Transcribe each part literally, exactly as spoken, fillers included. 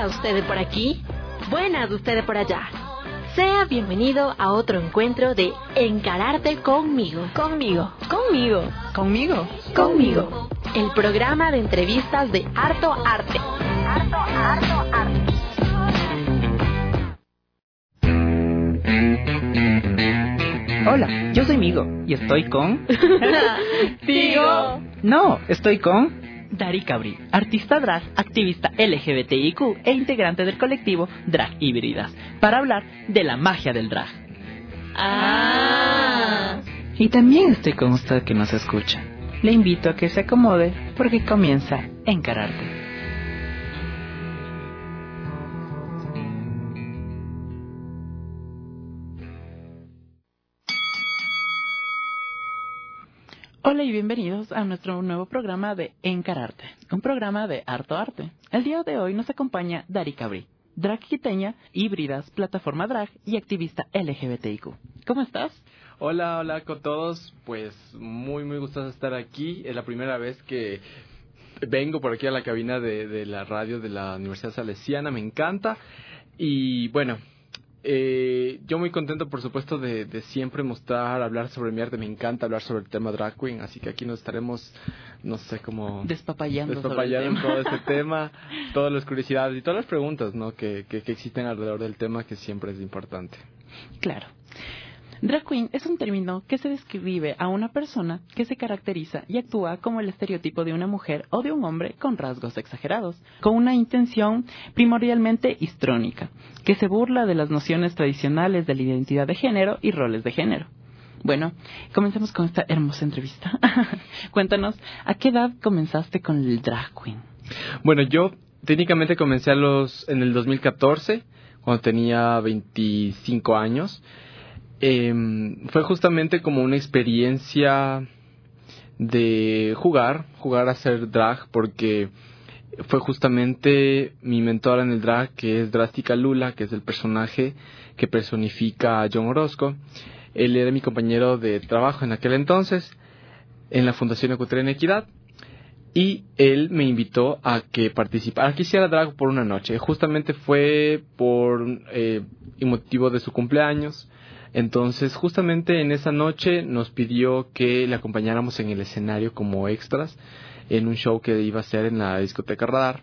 Hola usted de por aquí, buenas usted de por allá. Sea bienvenido a otro encuentro de Encararte conmigo. Conmigo. Conmigo. Conmigo. Conmigo. El programa de entrevistas de Harto Arte. Harto, harto, arte. Hola, yo soy Migo y estoy con... Digo. No, estoy con... Dari Cabri, artista drag, activista L G B T I Q e integrante del colectivo Drag Híbridas, para hablar de la magia del drag. Ah. Y también estoy con usted que nos escucha. Le invito a que se acomode porque comienza Encararte. Hola y bienvenidos a nuestro nuevo programa de Encararte, un programa de Harto Arte. El día de hoy nos acompaña Dari Cabri, drag quiteña, híbridas, plataforma drag y activista L G B T I Q. ¿Cómo estás? Hola, hola con todos, pues muy muy gustoso estar aquí. Es la primera vez que vengo por aquí a la cabina de, de la radio de la Universidad Salesiana, me encanta. Y bueno... Eh, yo muy contento, por supuesto, de, de siempre mostrar, hablar sobre mi arte. Me encanta hablar sobre el tema drag queen, así que aquí nos estaremos, no sé, como... Despapallando, despapallando sobre el tema. todo este tema, todas las curiosidades y todas las preguntas, ¿no? que, que, que existen alrededor del tema, que siempre es importante. Claro. Drag queen es un término que se describe a una persona que se caracteriza y actúa como el estereotipo de una mujer o de un hombre con rasgos exagerados, con una intención primordialmente histrónica, que se burla de las nociones tradicionales de la identidad de género y roles de género. Bueno, comencemos con esta hermosa entrevista. Cuéntanos, ¿a qué edad comenzaste con el drag queen? Bueno, yo técnicamente comencé a los en el dos mil catorce, cuando tenía veinticinco años. Eh, fue justamente como una experiencia de jugar, jugar a ser drag, porque fue justamente mi mentora en el drag, que es Drástica Lula, que es el personaje que personifica a John Orozco. Él era mi compañero de trabajo en aquel entonces, en la Fundación Ecuatoriana Equidad, y él me invitó a que participara, a que hiciera drag por una noche. Justamente fue por eh, motivo de su cumpleaños. Entonces, justamente en esa noche nos pidió que le acompañáramos en el escenario como extras en un show que iba a hacer en la discoteca Radar.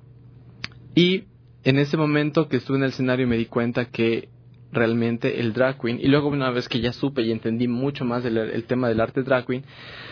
Y en ese momento que estuve en el escenario me di cuenta que realmente el drag queen, y luego una vez que ya supe y entendí mucho más del el tema del arte drag queen,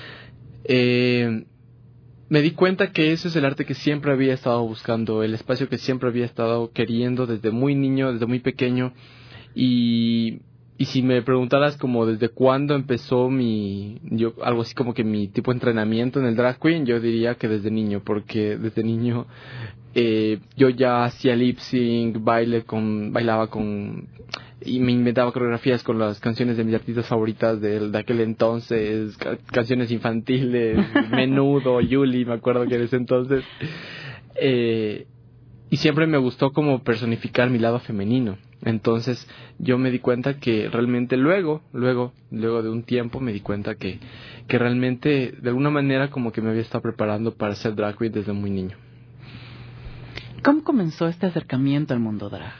eh, me di cuenta que ese es el arte que siempre había estado buscando, el espacio que siempre había estado queriendo desde muy niño, desde muy pequeño. Y... Y si me preguntaras como desde cuándo empezó mi, yo algo así como que mi tipo de entrenamiento en el drag queen, yo diría que desde niño, porque desde niño eh, yo ya hacía lip sync, baile con, bailaba con, y me inventaba coreografías con las canciones de mis artistas favoritas de, de aquel entonces, ca- canciones infantiles, Menudo, Yuli, me acuerdo que en ese entonces, eh, y siempre me gustó como personificar mi lado femenino. Entonces yo me di cuenta que realmente luego, luego, luego de un tiempo me di cuenta que, que realmente de alguna manera como que me había estado preparando para ser drag queen desde muy niño. ¿Cómo comenzó este acercamiento al mundo drag?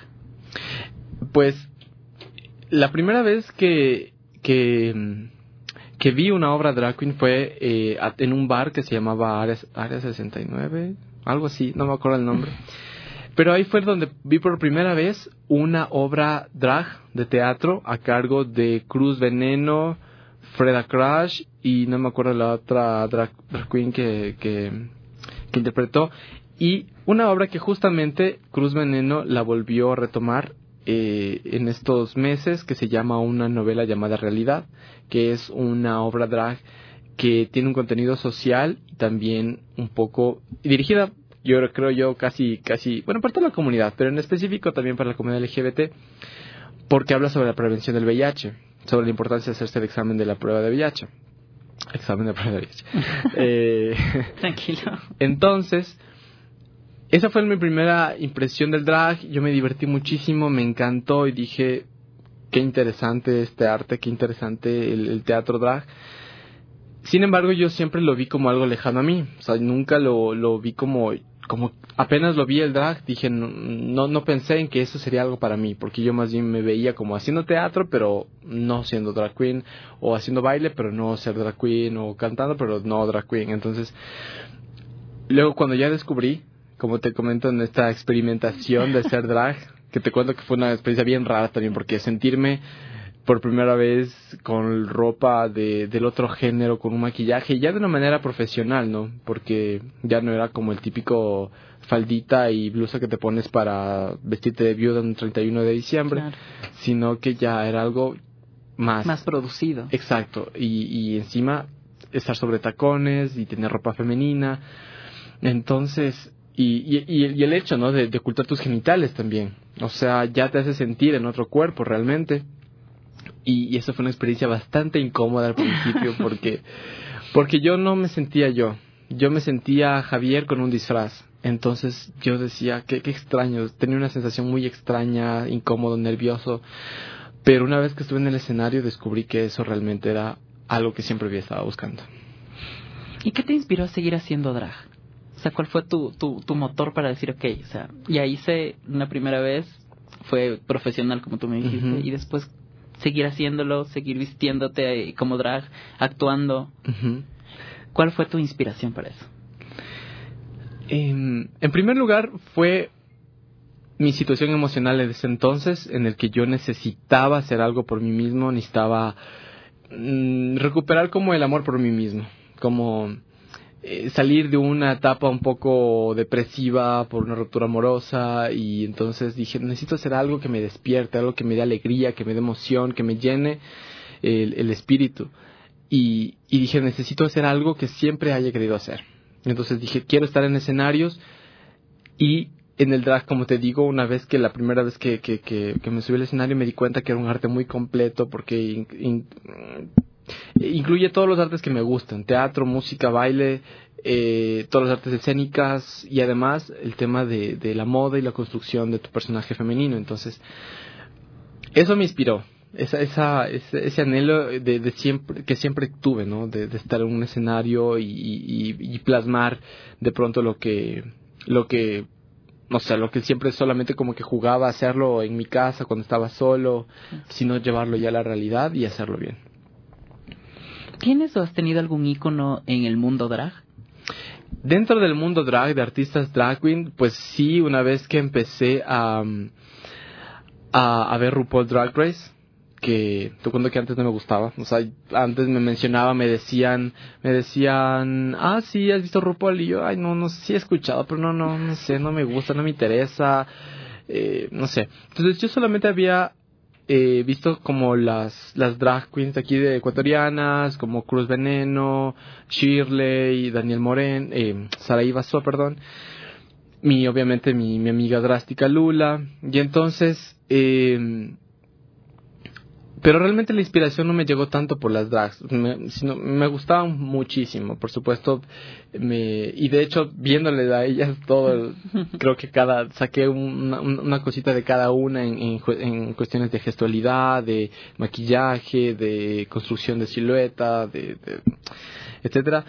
Pues la primera vez que, que, que vi una obra drag queen fue eh, en un bar que se llamaba Área, Área sesenta y nueve, algo así, no me acuerdo el nombre. Pero ahí fue donde vi por primera vez una obra drag de teatro a cargo de Cruz Veneno, Freda Crash y no me acuerdo la otra drag, drag queen que, que, que interpretó. Y una obra que justamente Cruz Veneno la volvió a retomar eh, en estos meses, que se llama Una novela llamada Realidad, que es una obra drag que tiene un contenido social y también un poco dirigida, yo creo yo casi, casi, bueno, para toda la comunidad, pero en específico también para la comunidad L G B T, porque habla sobre la prevención del V I H, sobre la importancia de hacerse el examen de la prueba de V I H. Examen de prueba de V I H. eh, Tranquilo. Entonces, esa fue mi primera impresión del drag. Yo me divertí muchísimo, me encantó y dije, qué interesante este arte, qué interesante el, el teatro drag. Sin embargo, yo siempre lo vi como algo lejano a mí. O sea, nunca lo, lo vi como como apenas lo vi el drag, dije, no, no, no pensé en que eso sería algo para mí, porque yo más bien me veía como haciendo teatro, pero no siendo drag queen, o haciendo baile, pero no ser drag queen, o cantando, pero no drag queen. Entonces, luego cuando ya descubrí, como te comento en esta experimentación de ser drag, que te cuento que fue una experiencia bien rara también, porque sentirme por primera vez con ropa de, del otro género, con un maquillaje, ya de una manera profesional, ¿no? Porque ya no era como el típico faldita y blusa que te pones para vestirte de viuda un treinta y uno de diciembre, claro, sino que ya era algo más... Más producido. Exacto, y, y encima estar sobre tacones y tener ropa femenina, entonces... Y, y, y el hecho, ¿no? De, de ocultar tus genitales también, o sea, ya te hace sentir en otro cuerpo realmente. Y, y eso fue una experiencia bastante incómoda al principio porque, porque yo no me sentía yo. Yo me sentía Javier con un disfraz. Entonces yo decía, qué, qué extraño. Tenía una sensación muy extraña, incómodo, nervioso. Pero una vez que estuve en el escenario descubrí que eso realmente era algo que siempre había estado buscando. ¿Y qué te inspiró a seguir haciendo drag? O sea, ¿cuál fue tu, tu, tu motor para decir, ok, o sea, ya hice una primera vez, fue profesional como tú me dijiste, uh-huh. y después... seguir haciéndolo, seguir vistiéndote como drag, actuando. Uh-huh. ¿Cuál fue tu inspiración para eso? En, en primer lugar, fue mi situación emocional en ese entonces, en el que yo necesitaba hacer algo por mí mismo, necesitaba mm, recuperar como el amor por mí mismo, como eh, salir de una etapa un poco depresiva por una ruptura amorosa, y entonces dije, necesito hacer algo que me despierte, algo que me dé alegría, que me dé emoción, que me llene el, el espíritu, y, y dije, necesito hacer algo que siempre haya querido hacer. Entonces dije, quiero estar en escenarios, y en el drag, como te digo, una vez que la primera vez que, que, que, que me subí al escenario me di cuenta que era un arte muy completo, porque in, in, incluye todos los artes que me gustan: teatro, música, baile, eh, todas las artes escénicas, y además el tema de, de la moda y la construcción de tu personaje femenino. Entonces eso me inspiró, esa, esa, ese, ese anhelo de, de siempre, que siempre tuve, ¿no? De, de estar en un escenario y, y, y plasmar de pronto lo que, lo que no sé, lo que siempre solamente como que jugaba a hacerlo en mi casa cuando estaba solo, sino llevarlo ya a la realidad y hacerlo bien. ¿Tienes o has tenido algún ícono en el mundo drag? Dentro del mundo drag, de artistas drag queen, pues sí, una vez que empecé a, a, a ver RuPaul Drag Race, que te cuento que antes no me gustaba, o sea, antes me mencionaba, me decían, me decían, ah, sí, ¿has visto RuPaul? Y yo, ay, no, no, sí he escuchado, pero no, no, no sé, no me gusta, no me interesa, eh, no sé. Entonces yo solamente había eh, visto como las, las drag queens de aquí de ecuatorianas, como Cruz Veneno, Shirley, Daniel Moren, eh, Saraí Basua, perdón, mi, obviamente mi, mi amiga drástica Lula, y entonces, eh, pero realmente la inspiración no me llegó tanto por las drags, me, sino me gustaban muchísimo, por supuesto, me, y de hecho viéndole a ellas todo, creo que cada saqué una, una cosita de cada una en, en, en cuestiones de gestualidad, de maquillaje, de construcción de silueta, de, de etcétera.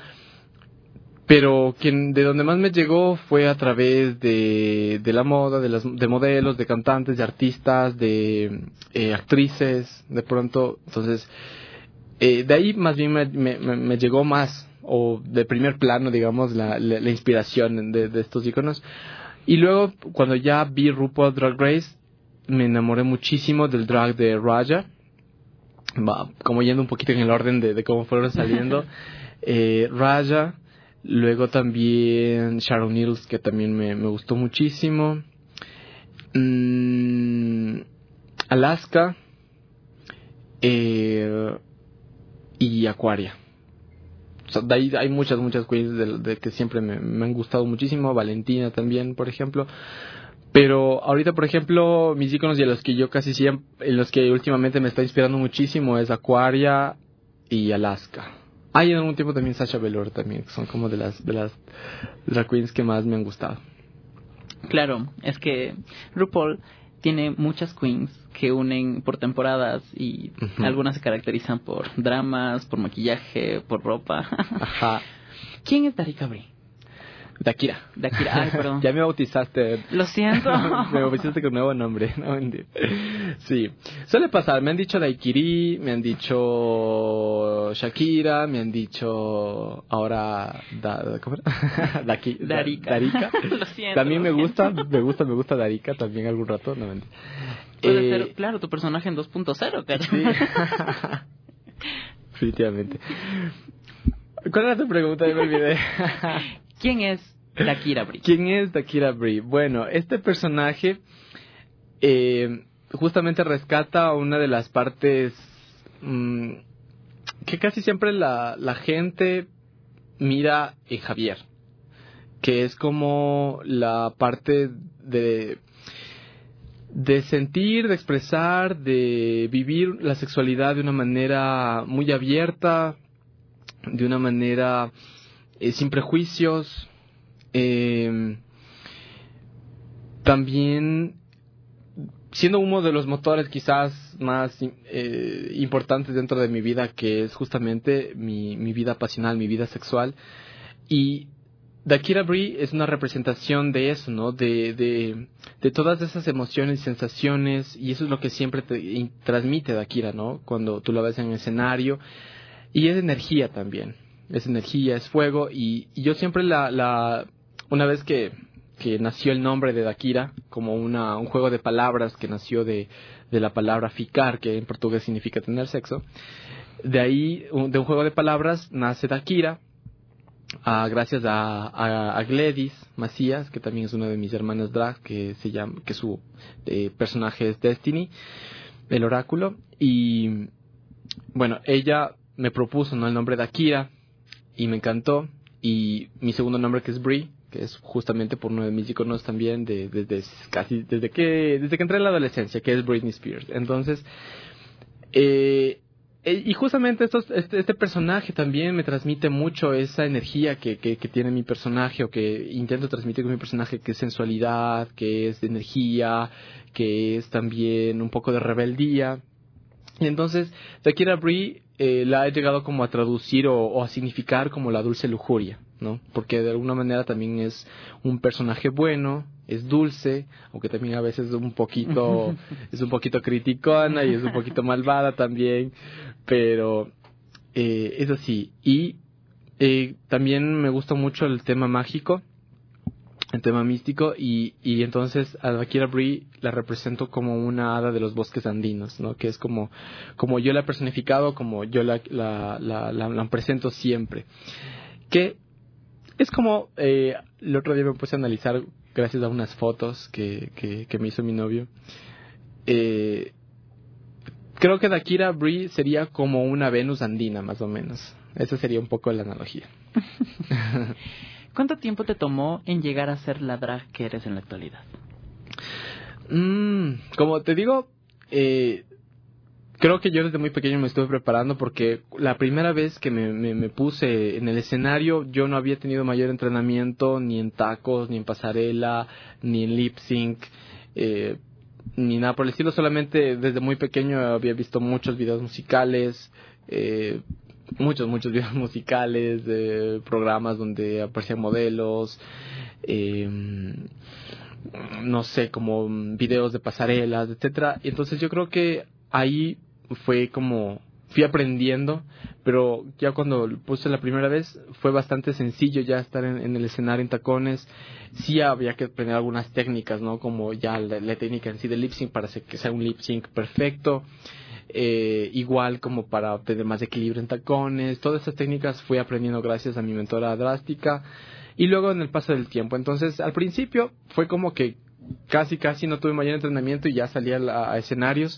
Pero quien de donde más me llegó fue a través de, de la moda, de las de modelos, de cantantes, de artistas, de eh, actrices, de pronto. Entonces, eh, de ahí más bien me, me, me llegó más, o de primer plano, digamos, la, la, la inspiración de, de estos iconos. Y luego, cuando ya vi RuPaul Drag Race, me enamoré muchísimo del drag de Raja. Va, como yendo un poquito en el orden de, de cómo fueron saliendo. eh, Raja. Luego también Sharon Needles, que también me, me gustó muchísimo. Mm, Alaska. Eh, y Aquaria. O sea, de ahí hay muchas, muchas queens de, de que siempre me, me han gustado muchísimo. Valentina también, por ejemplo. Pero ahorita, por ejemplo, mis íconos y a los que yo casi siempre, en los que últimamente me está inspirando muchísimo es Aquaria y Alaska. Ah, y en algún tiempo también Sasha Velour también, que son como de las de las drag queens que más me han gustado. Claro, es que RuPaul tiene muchas queens que unen por temporadas y uh-huh. algunas se caracterizan por dramas, por maquillaje, por ropa. Ajá. ¿Quién es Darika Brie? Dakira. Dakira, ay, perdón. Ya me bautizaste. Lo siento. Me bautizaste con nuevo nombre. No, sí, suele pasar. Me han dicho Daikiri, me han dicho Shakira, me han dicho ahora da, ¿cómo era? Daki, Darika. Darika. Lo siento. También me gusta, me gusta, me gusta Darika también algún rato. No, mentira. Puede eh, ser, claro, tu personaje en dos punto cero, cara. Sí. Definitivamente. ¿Cuál era tu pregunta? Me olvidé. ¿Quién es Dakira Brie? ¿Quién es Dakira Brie? Bueno, este personaje eh, justamente rescata una de las partes mmm, que casi siempre la, la gente mira en Javier, que es como la parte de, de sentir, de expresar, de vivir la sexualidad de una manera muy abierta, de una manera eh, sin prejuicios. Eh, también siendo uno de los motores quizás más eh, importantes dentro de mi vida, que es justamente mi, mi vida pasional, mi vida sexual. Y Dakira Brie es una representación de eso, ¿no? De, de, de todas esas emociones y sensaciones, y eso es lo que siempre te y, transmite Dakira, ¿no? Cuando tú la ves en el escenario. Y es energía también, es energía, es fuego, y, y yo siempre la, la una vez que, que nació el nombre de Dakira, como una, un juego de palabras que nació de, de la palabra ficar, que en portugués significa tener sexo, de ahí, de un juego de palabras, nace Dakira, uh, gracias a, a, a Gladys Macías, que también es una de mis hermanas drag, que se llama, que su eh, personaje es Destiny, el oráculo, y bueno, ella me propuso, ¿no?, el nombre de Dakira, y me encantó, y mi segundo nombre, que es Brie, que es justamente por uno de mis iconos también de, de, de casi desde que desde que entré en la adolescencia, que es Britney Spears. Entonces, eh, y justamente estos, este, este personaje también me transmite mucho esa energía que, que, que tiene mi personaje, o que intento transmitir con mi personaje, que es sensualidad, que es energía, que es también un poco de rebeldía. Y entonces, Dakira Brie eh, la he llegado como a traducir o, o a significar como la dulce lujuria, ¿no? Porque de alguna manera también es un personaje bueno, es dulce, aunque también a veces es un poquito, es un poquito criticona y es un poquito malvada también, pero eh, es así. Y eh, también me gusta mucho el tema mágico, el tema místico, y, y entonces a Dakira Brie la represento como una hada de los bosques andinos, ¿no? Que es como, como yo la he personificado, como yo la, la, la, la, la presento siempre. Que es como, eh, el otro día me puse a analizar, gracias a unas fotos que, que, que me hizo mi novio, eh, creo que Dakira Brie sería como una Venus andina, más o menos. Esa sería un poco la analogía. ¿Cuánto tiempo te tomó en llegar a ser la drag que eres en la actualidad? Mm, como te digo, eh, creo que yo desde muy pequeño me estuve preparando, porque la primera vez que me, me, me puse en el escenario, yo no había tenido mayor entrenamiento ni en tacos, ni en pasarela, ni en lip sync, eh, ni nada por el estilo. Solamente desde muy pequeño había visto muchos videos musicales, eh, muchos, muchos videos musicales, de programas donde aparecían modelos, eh, no sé, como videos de pasarelas, etcétera. Y entonces yo creo que ahí fue como fui aprendiendo, pero ya cuando lo puse la primera vez fue bastante sencillo ya estar en, en el escenario en tacones. Sí había que aprender algunas técnicas, ¿no? Como ya la, la técnica en sí del lip sync para que sea un lip sync perfecto. Eh, igual como para obtener más equilibrio en tacones. Todas esas técnicas fui aprendiendo gracias a mi mentora Drástica, y luego en el paso del tiempo. Entonces al principio fue como que casi casi no tuve mayor entrenamiento y ya salía a, a escenarios,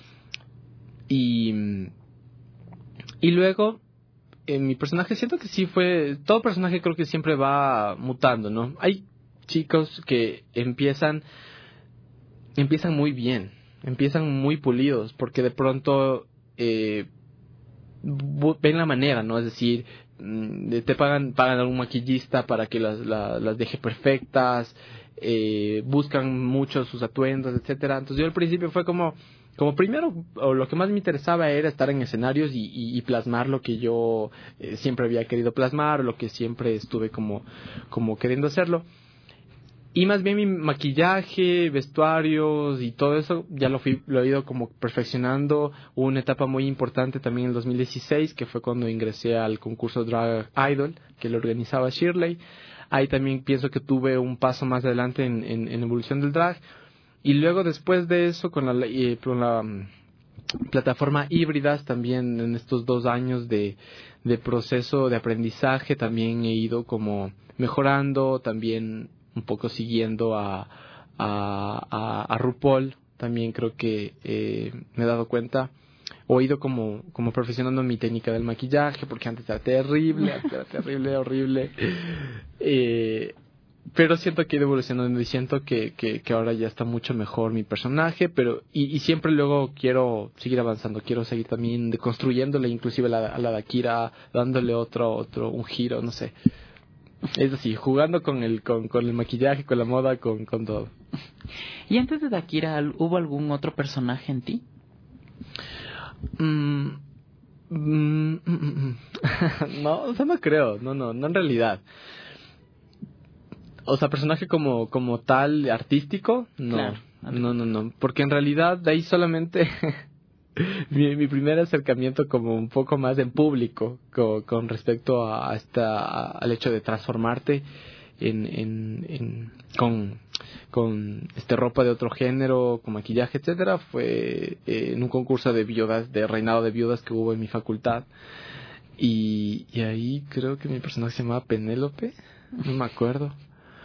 y y luego en mi personaje siento que sí fue, todo personaje creo que siempre va mutando, ¿no? Hay chicos que empiezan empiezan muy bien, empiezan muy pulidos, porque de pronto eh, ven la manera, ¿no? Es decir, te pagan pagan a un maquillista para que las, las, las deje perfectas, eh, buscan mucho sus atuendos, etcétera. Entonces yo al principio fue como, como primero, o lo que más me interesaba era estar en escenarios y, y, y plasmar lo que yo eh, siempre había querido plasmar, lo que siempre estuve como, como queriendo hacerlo. Y más bien mi maquillaje, vestuarios y todo eso ya lo, fui, lo he ido como perfeccionando. Hubo una etapa muy importante también en el dos mil dieciséis, que fue cuando ingresé al concurso Drag Idol, que lo organizaba Shirley. Ahí también pienso que tuve un paso más adelante en, en, en evolución del drag. Y luego después de eso, con la, eh, con la um, plataforma Híbridas, también en estos dos años de, de proceso de aprendizaje, también he ido como mejorando, también un poco siguiendo a, a, a, a RuPaul. También creo que eh, me he dado cuenta, o he ido como, como perfeccionando mi técnica del maquillaje, porque antes era terrible, antes era terrible, horrible. Eh, pero siento que he ido evolucionando y siento que, que, que ahora ya está mucho mejor mi personaje, pero y, y siempre luego quiero seguir avanzando, quiero seguir también deconstruyéndole inclusive a la, a la Dakira, dándole otro, otro, un giro, no sé. Es así, jugando con el, con, con el maquillaje, con la moda, con, con todo. ¿Y antes de Dakira hubo algún otro personaje en ti? Mm, mm, mm, mm. No, o sea, no creo, no, no, no en realidad. O sea, personaje como, como tal, artístico, no, Claro. no, no, no, porque en realidad de ahí solamente mi, mi primer acercamiento como un poco más en público con, con respecto a esta, a, al hecho de transformarte en, en, en con, con este ropa de otro género, con maquillaje, etcétera, fue eh, en un concurso de viudas, de reinado de viudas que hubo en mi facultad. Y, y ahí creo que mi personaje se llamaba Penélope, no me acuerdo.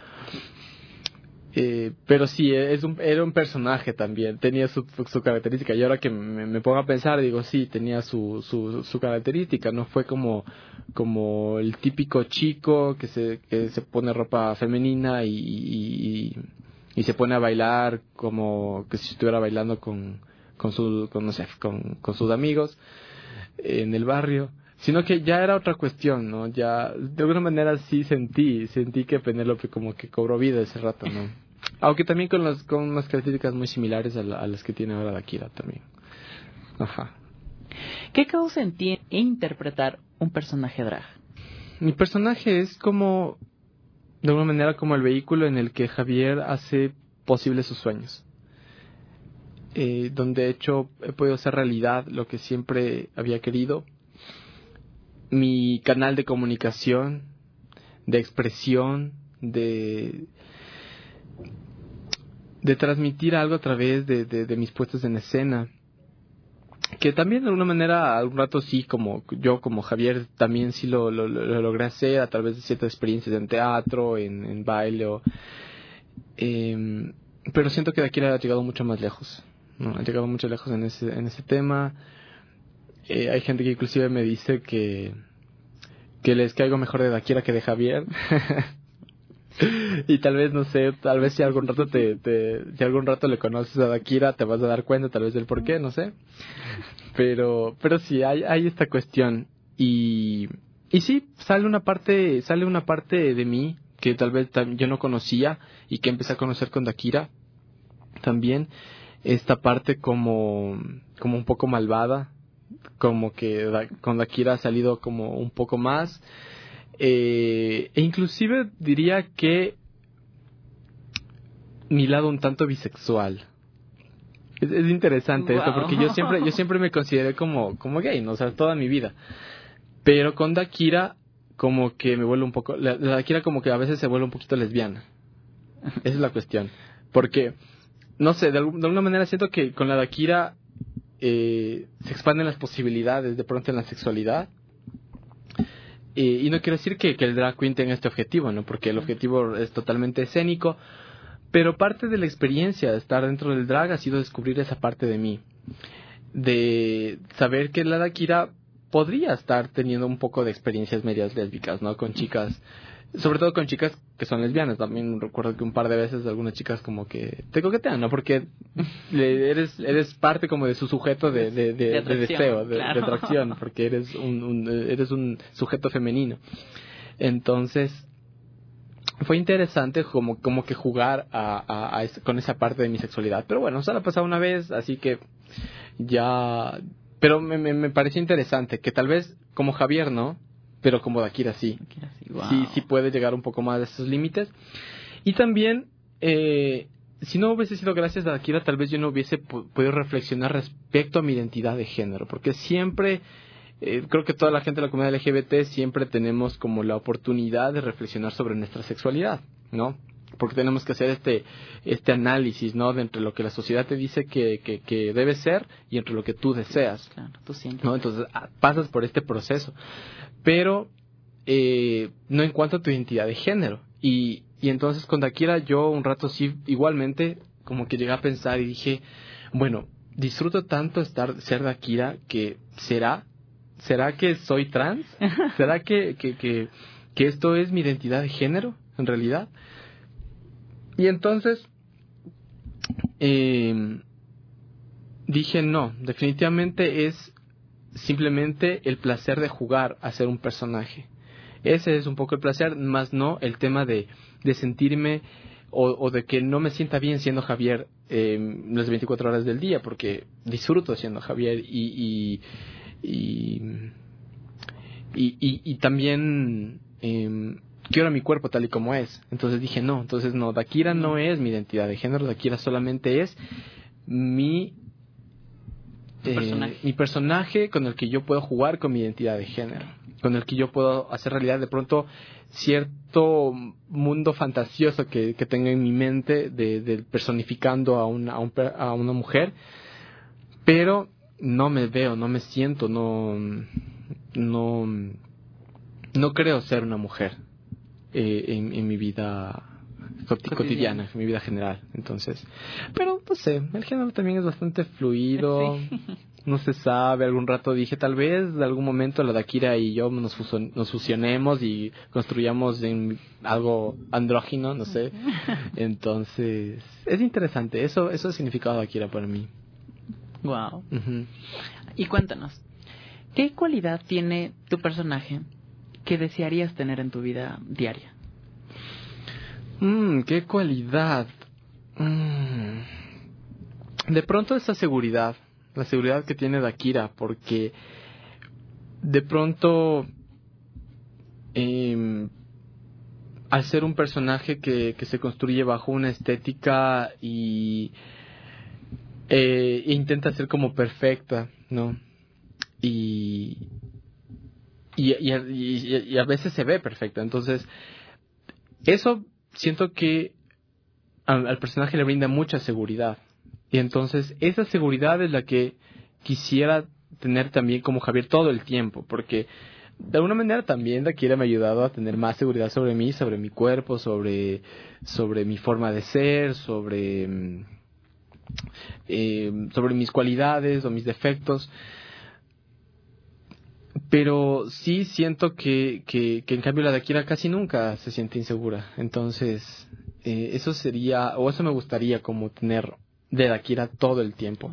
Eh, pero sí, es un, era un personaje también, tenía su, su característica. Y ahora que me, me pongo a pensar, digo, sí, tenía su, su, su característica. No fue como, como el típico chico que se, que se pone ropa femenina y, y, y se pone a bailar como que si estuviera bailando con, con, su, con, no sé, con, con sus amigos en el barrio. Sino que ya era otra cuestión, ¿no? Ya, de alguna manera sí sentí, sentí que Penélope como que cobró vida ese rato, ¿no? Aunque también con las, con unas características muy similares a, la, a las que tiene ahora Dakira también. Ajá. ¿Qué causa en ti interpretar un personaje drag? Mi personaje es como, de alguna manera, como el vehículo en el que Javier hace posibles sus sueños. Eh, donde de hecho he podido hacer realidad lo que siempre había querido. Mi canal de comunicación, de expresión, de, de transmitir algo a través de, de, de mis puestos en escena. Que también de alguna manera, algún rato sí, como yo, como Javier, también sí lo, lo, lo logré hacer a través de ciertas experiencias en teatro, en, en baile. O, eh, pero siento que de aquí ha llegado mucho más lejos, ¿no? Ha llegado mucho lejos en ese, en ese tema. Eh, hay gente que inclusive me dice que que les caigo mejor de Dakira que de Javier. Y tal vez, no sé, tal vez si algún rato te, te si algún rato le conoces a Dakira te vas a dar cuenta tal vez del por qué, no sé. Pero pero sí hay hay esta cuestión y y sí sale una parte sale una parte de mí que tal vez yo no conocía y que empecé a conocer con Dakira también, esta parte como como un poco malvada, como que da, con Dakira ha salido como un poco más, eh, e inclusive diría que mi lado un tanto bisexual. Es, es interesante wow. Esto porque yo siempre yo siempre me consideré como como gay, ¿no? O sea, toda mi vida. Pero con Dakira como que me vuelve un poco, la, la Dakira como que a veces se vuelve un poquito lesbiana. Esa es la cuestión, porque no sé, de, de alguna manera siento que con la Dakira Eh, se expanden las posibilidades de pronto en la sexualidad, eh, y no quiero decir que, que el drag queen tenga este objetivo, ¿no? Porque el objetivo es totalmente escénico, pero parte de la experiencia de estar dentro del drag ha sido descubrir esa parte de mí, de saber que la Dakira podría estar teniendo un poco de experiencias medias lésbicas, ¿no? Con chicas, sobre todo con chicas que son lesbianas. También recuerdo que un par de veces algunas chicas como que te coquetean, ¿no? Porque le, eres eres parte como de su sujeto de, de, de, de, de deseo, de, claro. de atracción, porque eres un, un eres un sujeto femenino. Entonces fue interesante como como que jugar a, a, a ese, con esa parte de mi sexualidad. Pero bueno, solo ha pasado una vez, así que Ya, pero me, me, me pareció interesante que tal vez como Javier no, pero como Dakira sí. Dakira sí, wow. sí, sí puede llegar un poco más a esos límites. Y también, eh, si no hubiese sido gracias a Dakira, tal vez yo no hubiese p- podido reflexionar respecto a mi identidad de género, porque siempre, eh, creo que toda la gente de la comunidad L G B T siempre tenemos como la oportunidad de reflexionar sobre nuestra sexualidad, ¿no? Porque tenemos que hacer este este análisis, ¿no? De entre lo que la sociedad te dice que, que, que debe ser y entre lo que tú deseas. Claro, tú sientes. ¿No? Entonces pasas por este proceso. Pero eh, no en cuanto a tu identidad de género. Y, y entonces con Dakira yo un rato sí, igualmente, como que llegué a pensar y dije, bueno, disfruto tanto estar ser Dakira que será, ¿será que soy trans? ¿Será que, que, que, que esto es mi identidad de género en realidad? Y entonces eh, dije no, definitivamente es simplemente el placer de jugar a ser un personaje. Ese es un poco el placer, más no el tema de, de sentirme o, o de que no me sienta bien siendo Javier eh, las veinticuatro horas del día, porque disfruto siendo Javier y, y, y, y, y, y también... Eh, quiero mi cuerpo tal y como es. Entonces dije, no, entonces no, Dakira no es mi identidad de género, Dakira solamente es mi, eh, personaje. mi personaje con el que yo puedo jugar con mi identidad de género, con el que yo puedo hacer realidad de pronto cierto mundo fantasioso que, que tengo en mi mente de, de personificando a una, a, un, a una mujer, pero no me veo, no me siento, no, no, no creo ser una mujer. Eh, en, en mi vida cotidiana, cotidiana, en mi vida general. Entonces, pero no sé, el género también es bastante fluido, sí. No se sabe. Algún rato dije, tal vez de algún momento la Dakira y yo nos, fusion, nos fusionemos y construyamos en algo andrógino, no sé. Entonces, es interesante. Eso, eso ha significado Dakira para mí. Wow. Uh-huh. Y cuéntanos, ¿qué cualidad tiene tu personaje que desearías tener en tu vida diaria? Mm, ¿Qué cualidad? Mm. De pronto esa seguridad, la seguridad que tiene Dakira, porque de pronto eh, al ser un personaje que, que se construye bajo una estética y eh, e intenta ser como perfecta, ¿no? Y Y, y, y, y a veces se ve perfecta. Entonces, eso siento que al, al personaje le brinda mucha seguridad. Y entonces, esa seguridad es la que quisiera tener también como Javier todo el tiempo. Porque de alguna manera también Dakira me ha ayudado a tener más seguridad sobre mí, sobre mi cuerpo, sobre, sobre mi forma de ser, sobre, eh, sobre mis cualidades o mis defectos. Pero sí siento que, que, que en cambio la Dakira casi nunca se siente insegura. Entonces, eh, eso sería, o eso me gustaría como tener de Dakira todo el tiempo.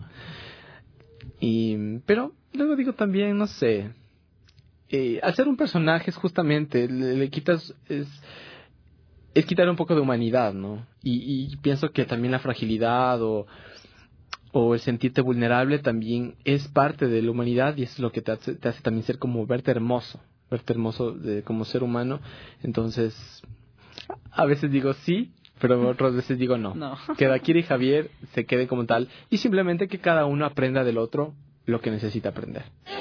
Y, pero luego digo también, no sé, eh, hacer un personaje es justamente, le, le quitas, es, es quitar un poco de humanidad, ¿no? Y, y pienso que también la fragilidad o... o el sentirte vulnerable también es parte de la humanidad y es lo que te hace, te hace también ser como verte hermoso, verte hermoso de, como ser humano. Entonces, a veces digo sí, pero otras veces digo no. no. Que Dakira y Javier se queden como tal y simplemente que cada uno aprenda del otro lo que necesita aprender.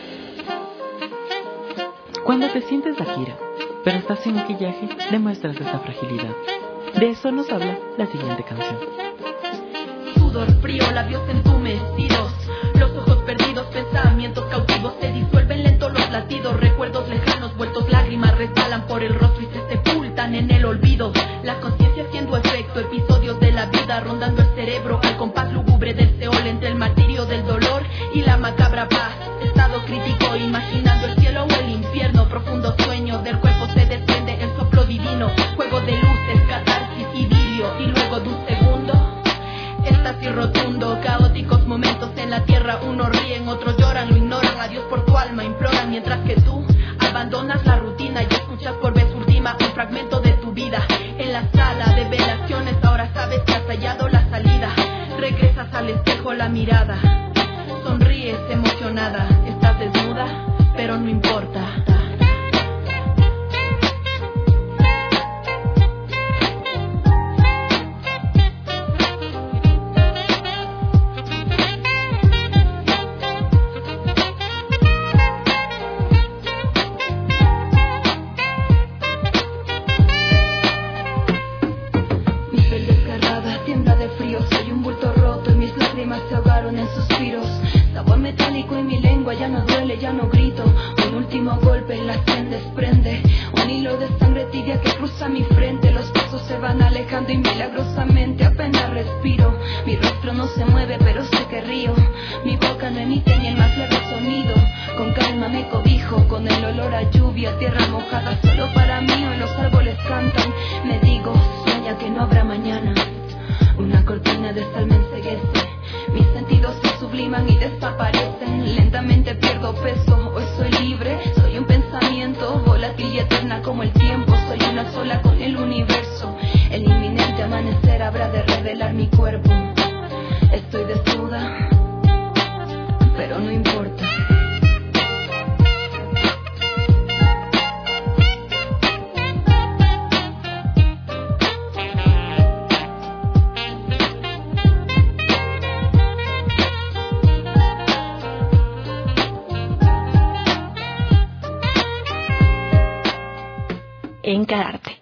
Cuando te sientes Dakira, pero estás sin maquillaje, demuestras esa fragilidad. De eso nos habla la siguiente canción. Sudor frío, labios entumecidos, los ojos perdidos, pensamientos cautivos, se disuelven lentos los latidos, recuerdos lejanos vueltos lágrimas resbalan por el rostro y se sepultan en el olvido. La conciencia haciendo efecto, episodios de la vida rondando el cerebro al compás lúgubre del Seol, entre el martirio del dolor y la macabra paz. Estado crítico, imaginando el cielo o el infierno, profundo sueño, del cuerpo se desprende el soplo divino, juego de luces, catarsis, idilio, y luego de un segundo éxtasis rotundo, caóticos momentos en la tierra, unos ríen, otros lloran, lo ignoran, a Dios por tu alma imploran, mientras que tú abandonas la rutina y escuchas por vez última un fragmento de tu vida. En la sala de velaciones ahora sabes que has hallado la salida, regresas al espejo la mirada, desnuda, pero no importa. Encararte.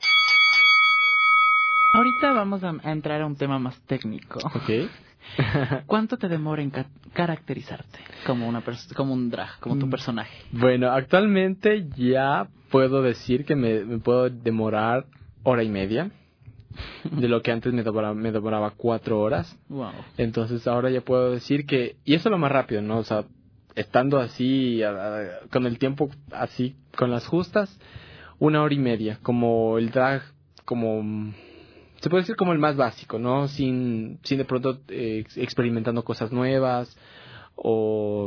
Ahorita vamos a, a entrar a un tema más técnico. Okay. ¿Cuánto te demora en ca- caracterizarte como una pers- como un drag, como tu personaje? Bueno, actualmente ya puedo decir que me, me puedo demorar hora y media. De lo que antes me demoraba, me demoraba cuatro horas. Wow. Entonces ahora ya puedo decir que... Y eso es lo más rápido, ¿no? O sea, estando así, a, a, con el tiempo así, con las justas... Una hora y media, como el drag, como se puede decir como el más básico, ¿no? Sin, sin de pronto eh, experimentando cosas nuevas o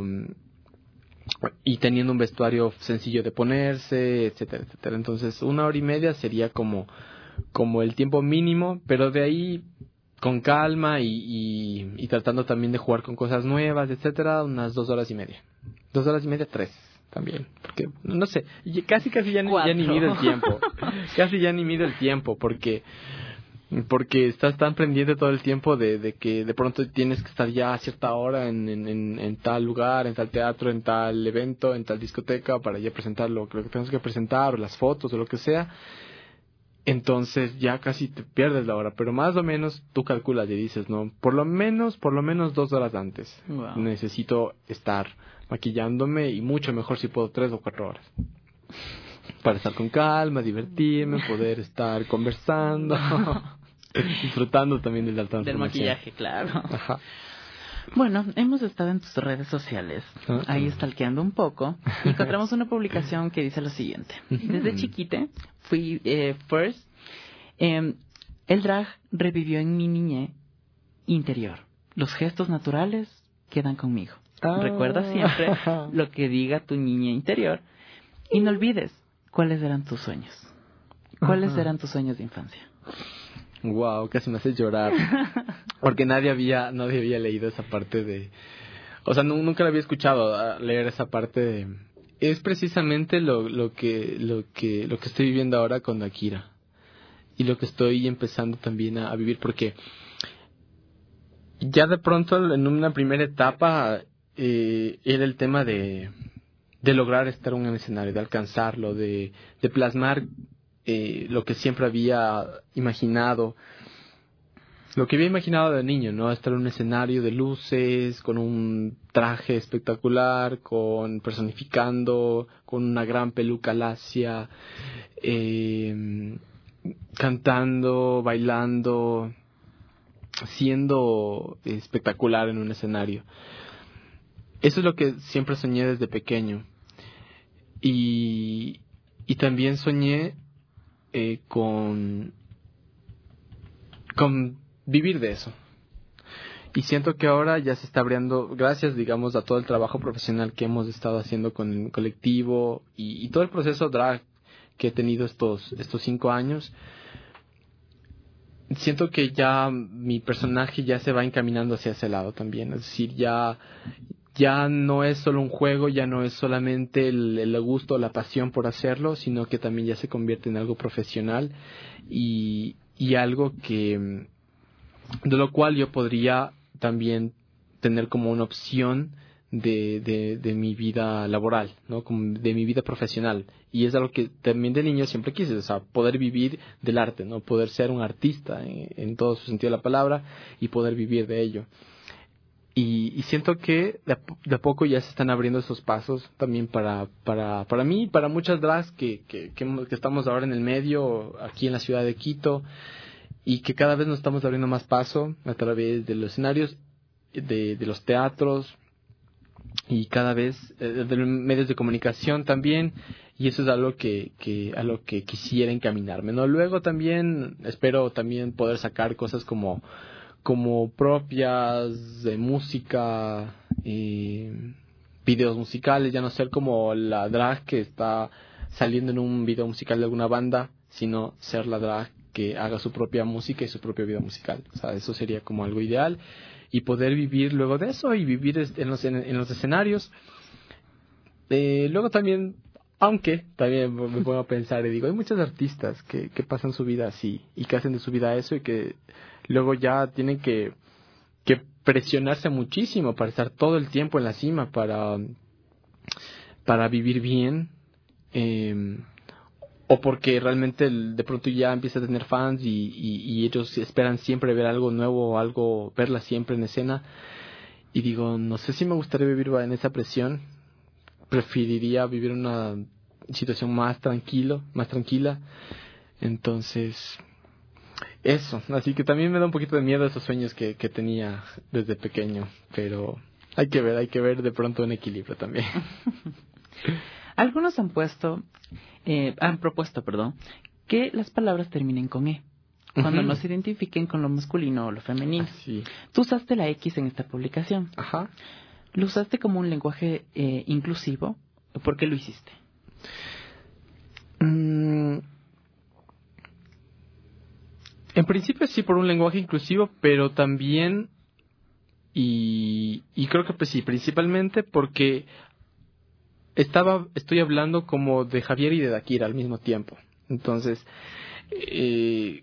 y teniendo un vestuario sencillo de ponerse, etcétera, etcétera. Entonces, una hora y media sería como, como el tiempo mínimo, pero de ahí con calma y, y, y tratando también de jugar con cosas nuevas, etcétera, unas dos horas y media. Dos horas y media, tres. También, porque, no sé, casi casi ya, ya ni mido el tiempo, casi ya ni mido el tiempo, porque porque estás tan pendiente todo el tiempo de, de que de pronto tienes que estar ya a cierta hora en, en, en tal lugar, en tal teatro, en tal evento, en tal discoteca, para ya presentar lo, lo que tenemos que presentar, o las fotos, o lo que sea. Entonces ya casi te pierdes la hora, pero más o menos tú calculas y dices, no, por lo menos, por lo menos dos horas antes. Wow. Necesito estar maquillándome y mucho mejor si puedo tres o cuatro horas. Para estar con calma, divertirme, poder estar conversando, disfrutando también de la transformación. Del maquillaje, claro. Ajá. Bueno, hemos estado en tus redes sociales, Ah, ahí ah. stalkeando un poco, y encontramos una publicación que dice lo siguiente. Desde chiquita fui eh, first, eh, el drag revivió en mi niñez interior. Los gestos naturales quedan conmigo. Ah. Recuerda siempre lo que diga tu niña interior y no olvides cuáles eran tus sueños. ¿Cuáles Ajá. eran tus sueños de infancia? Wow, casi me hace llorar. Porque nadie había, nadie había leído esa parte de... O sea, no, nunca la había escuchado a leer esa parte de... Es precisamente lo, lo que, lo que, lo que estoy viviendo ahora con Akira. Y lo que estoy empezando también a, a vivir, porque ya de pronto en una primera etapa eh, era el tema de, de lograr estar en un escenario, de alcanzarlo, de, de plasmar eh, lo que siempre había imaginado, lo que había imaginado de niño, ¿no? Estar en un escenario de luces, con un traje espectacular, con personificando, con una gran peluca lacia, eh, cantando, bailando, siendo espectacular en un escenario. Eso es lo que siempre soñé desde pequeño. Y, y también soñé eh, con, con vivir de eso. Y siento que ahora ya se está abriendo, gracias, digamos, a todo el trabajo profesional que hemos estado haciendo con el colectivo y, y todo el proceso drag que he tenido estos, estos cinco años. Siento que ya mi personaje ya se va encaminando hacia ese lado también. Es decir, ya ya no es solo un juego, ya no es solamente el, el gusto o la pasión por hacerlo, sino que también ya se convierte en algo profesional y, y algo que, de lo cual yo podría también tener como una opción de, de, de mi vida laboral, ¿no? Como de mi vida profesional. Y es algo que también de niño siempre quise, o sea, poder vivir del arte, ¿no? Poder ser un artista en, en todo su sentido de la palabra y poder vivir de ello. Y, y siento que de a, de a poco ya se están abriendo esos pasos también para para para mí y para muchas drags que, que, que, que estamos ahora en el medio, aquí en la ciudad de Quito, y que cada vez nos estamos abriendo más paso a través de los escenarios, de, de los teatros y cada vez eh, de los medios de comunicación también, y eso es algo que, que a lo que quisiera encaminarme, ¿no? Luego también espero también poder sacar cosas como como propias de música, eh, videos musicales, ya no ser como la drag que está saliendo en un video musical de alguna banda, sino ser la drag que haga su propia música y su propio video musical. O sea, eso sería como algo ideal y poder vivir luego de eso y vivir en los, en, en los escenarios. Eh, luego también, aunque también me pongo a pensar y digo, hay muchos artistas que, que pasan su vida así y que hacen de su vida eso y que luego ya tienen que, que presionarse muchísimo para estar todo el tiempo en la cima, para, para vivir bien, eh, o porque realmente de pronto ya empieza a tener fans y, y, y ellos esperan siempre ver algo nuevo o algo, verla siempre en escena. Y digo, no sé si me gustaría vivir en esa presión. Preferiría vivir una situación más tranquilo, más tranquila. Entonces, eso, así que también me da un poquito de miedo esos sueños que, que tenía desde pequeño, pero hay que ver, hay que ver de pronto un equilibrio también. Algunos han puesto, eh, han propuesto, perdón, que las palabras terminen con E, cuando uh-huh. no se identifiquen con lo masculino o lo femenino. Así. Tú usaste la X en esta publicación. Ajá. ¿Lo usaste como un lenguaje eh, inclusivo? ¿Por qué lo hiciste? Mm. En principio sí por un lenguaje inclusivo, pero también, y, y creo que pues sí, principalmente porque estaba estoy hablando como de Javier y de Dakira al mismo tiempo. Entonces, eh,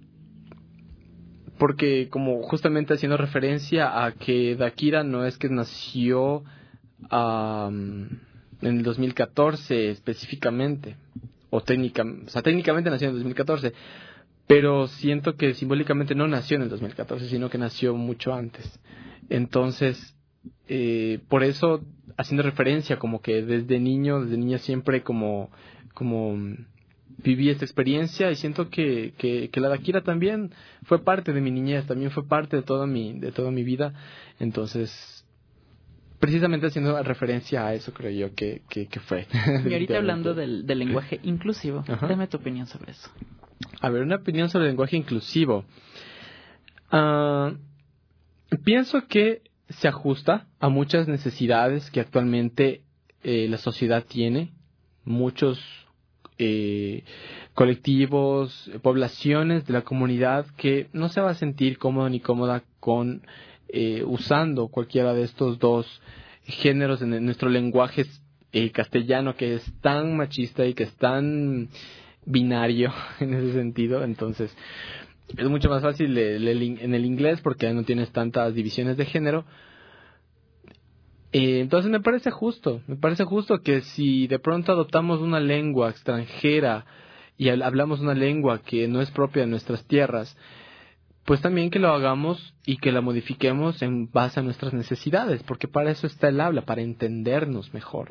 porque como justamente haciendo referencia a que Dakira no es que nació um, en el dos mil catorce específicamente, o, técnica, o sea, técnicamente nació en el dos mil catorce, pero siento que simbólicamente no nació en el dos mil catorce, sino que nació mucho antes. Entonces, eh, por eso, haciendo referencia como que desde niño, desde niña siempre como, como viví esta experiencia y siento que, que, que la Dakira también fue parte de mi niñez, también fue parte de toda mi, de toda mi vida. Entonces, precisamente haciendo referencia a eso creo yo que, que, que fue. Y ahorita hablando del, del lenguaje inclusivo, Ajá. dame tu opinión sobre eso. A ver, una opinión sobre el lenguaje inclusivo. Uh, pienso que se ajusta a muchas necesidades que actualmente eh, la sociedad tiene. Muchos eh, colectivos, poblaciones de la comunidad que no se va a sentir cómodo ni cómoda con eh, usando cualquiera de estos dos géneros en nuestro lenguaje eh, castellano, que es tan machista y que es tan binario en ese sentido. Entonces es mucho más fácil en el inglés porque no tienes tantas divisiones de género. Eh, entonces me parece justo, me parece justo que si de pronto adoptamos una lengua extranjera y hablamos una lengua que no es propia de nuestras tierras, pues también que lo hagamos y que la modifiquemos en base a nuestras necesidades, porque para eso está el habla, para entendernos mejor.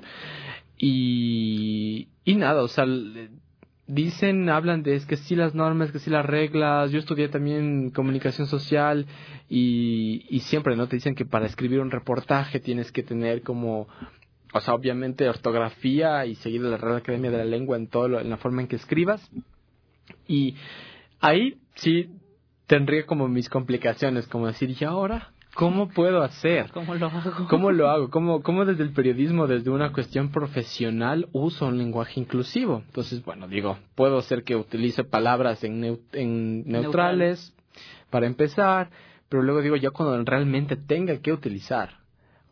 Y, y nada, o sea, dicen, hablan de es que sí las normas, que sí las reglas. Yo estudié también comunicación social y, y siempre no te dicen que para escribir un reportaje tienes que tener como, o sea, obviamente ortografía y seguir la Real Academia de la Lengua en todo lo, en la forma en que escribas. Y ahí sí tendría como mis complicaciones, como decir, ¿y ahora cómo puedo hacer? ¿Cómo lo hago? ¿Cómo lo hago? ¿Cómo, cómo desde el periodismo, desde una cuestión profesional, uso un lenguaje inclusivo? Entonces, bueno, digo, puedo hacer que utilice palabras en, neut- en neutrales Neutral. para empezar, pero luego digo, ya cuando realmente tenga que utilizar,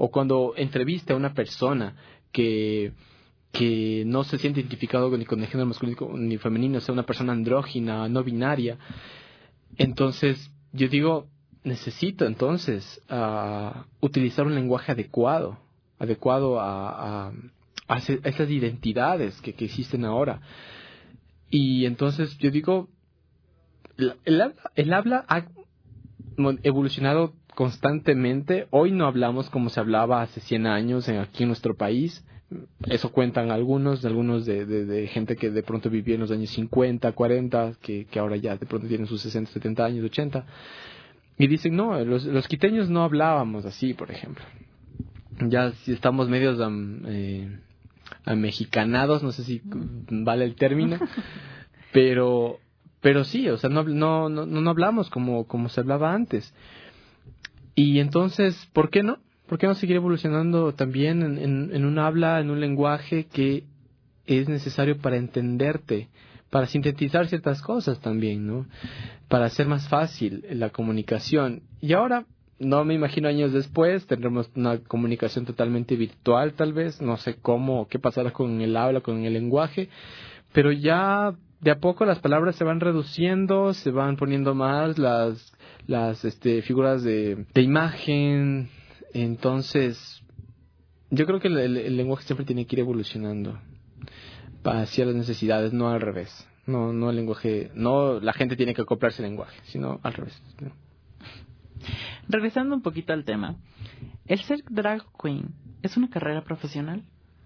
o cuando entrevista a una persona que, que no se siente identificado ni con el género masculino ni femenino, o sea, una persona andrógina, no binaria, entonces yo digo, necesito entonces uh, utilizar un lenguaje adecuado, adecuado a, a, a esas identidades que, que existen ahora. Y entonces yo digo, el, el, el habla ha evolucionado constantemente. Hoy no hablamos como se hablaba hace cien años en, aquí en nuestro país. Eso cuentan algunos, algunos de, de, de gente que de pronto vivió en los años cincuenta, cuarenta, que, que ahora ya de pronto tienen sus sesenta, setenta años, ochenta. Y dicen, no, los, los quiteños no hablábamos así, por ejemplo. Ya si estamos medios um, eh, amexicanados, no sé si vale el término, pero pero sí, o sea, no no no, no hablamos como, como se hablaba antes. Y entonces, ¿por qué no? ¿Por qué no seguir evolucionando también en, en, en un habla, en un lenguaje que es necesario para entenderte, para sintetizar ciertas cosas también, ¿no? Para hacer más fácil la comunicación. Y ahora, no me imagino años después, tendremos una comunicación totalmente virtual tal vez, no sé cómo, qué pasará con el habla, con el lenguaje, pero ya de a poco las palabras se van reduciendo, se van poniendo más las, las este, figuras de, de imagen. Entonces, yo creo que el, el, el lenguaje siempre tiene que ir evolucionando hacia las necesidades, no al revés. No, no el lenguaje, no la gente tiene que acoplarse al lenguaje, sino al revés, ¿no? Regresando un poquito al tema, ¿el ser drag queen es una carrera profesional?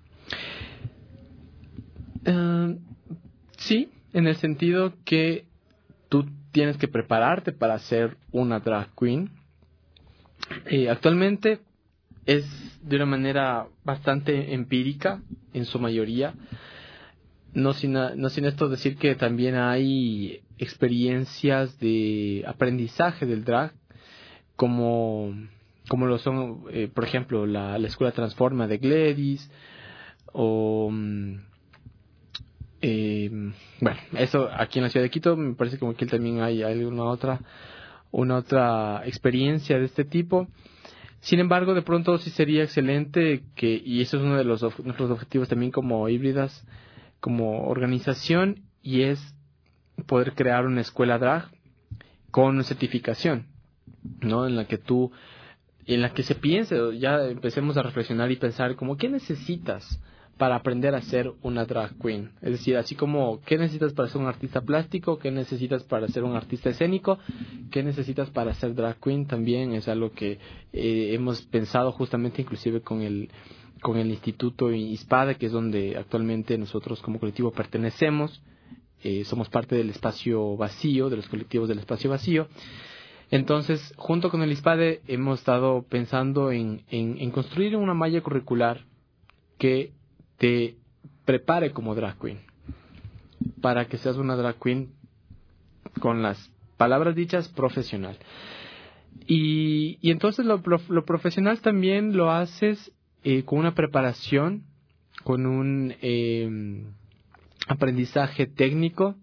Uh, sí, en el sentido que tú tienes que prepararte para ser una drag queen. Eh, actualmente es de una manera bastante empírica en su mayoría. No sin, no sin esto decir que también hay experiencias de aprendizaje del drag, como, como lo son, eh, por ejemplo, la, la Escuela Transforma de Gladys, o... Eh, bueno, eso aquí en la ciudad de Quito, me parece como que también hay, hay una otra, una otra experiencia de este tipo. Sin embargo, de pronto sí sería excelente que, y eso es uno de los nuestros objetivos también como híbridas, como organización, y es poder crear una escuela drag con certificación, ¿no? En la que tú, en la que se piense, ya empecemos a reflexionar y pensar como, ¿qué necesitas para aprender a ser una drag queen? Es decir, así como, ¿qué necesitas para ser un artista plástico? ¿Qué necesitas para ser un artista escénico? ¿Qué necesitas para ser drag queen? También es algo que eh, hemos pensado justamente inclusive con el con el Instituto ISPADE, que es donde actualmente nosotros como colectivo pertenecemos. Eh, somos parte del Espacio Vacío, de los colectivos del Espacio Vacío. Entonces, junto con el ISPADE hemos estado pensando en, en, en construir una malla curricular que te prepare como drag queen, para que seas una drag queen con las palabras dichas profesional. Y, y entonces lo, lo profesional también lo haces eh, con una preparación, con un eh, aprendizaje técnico,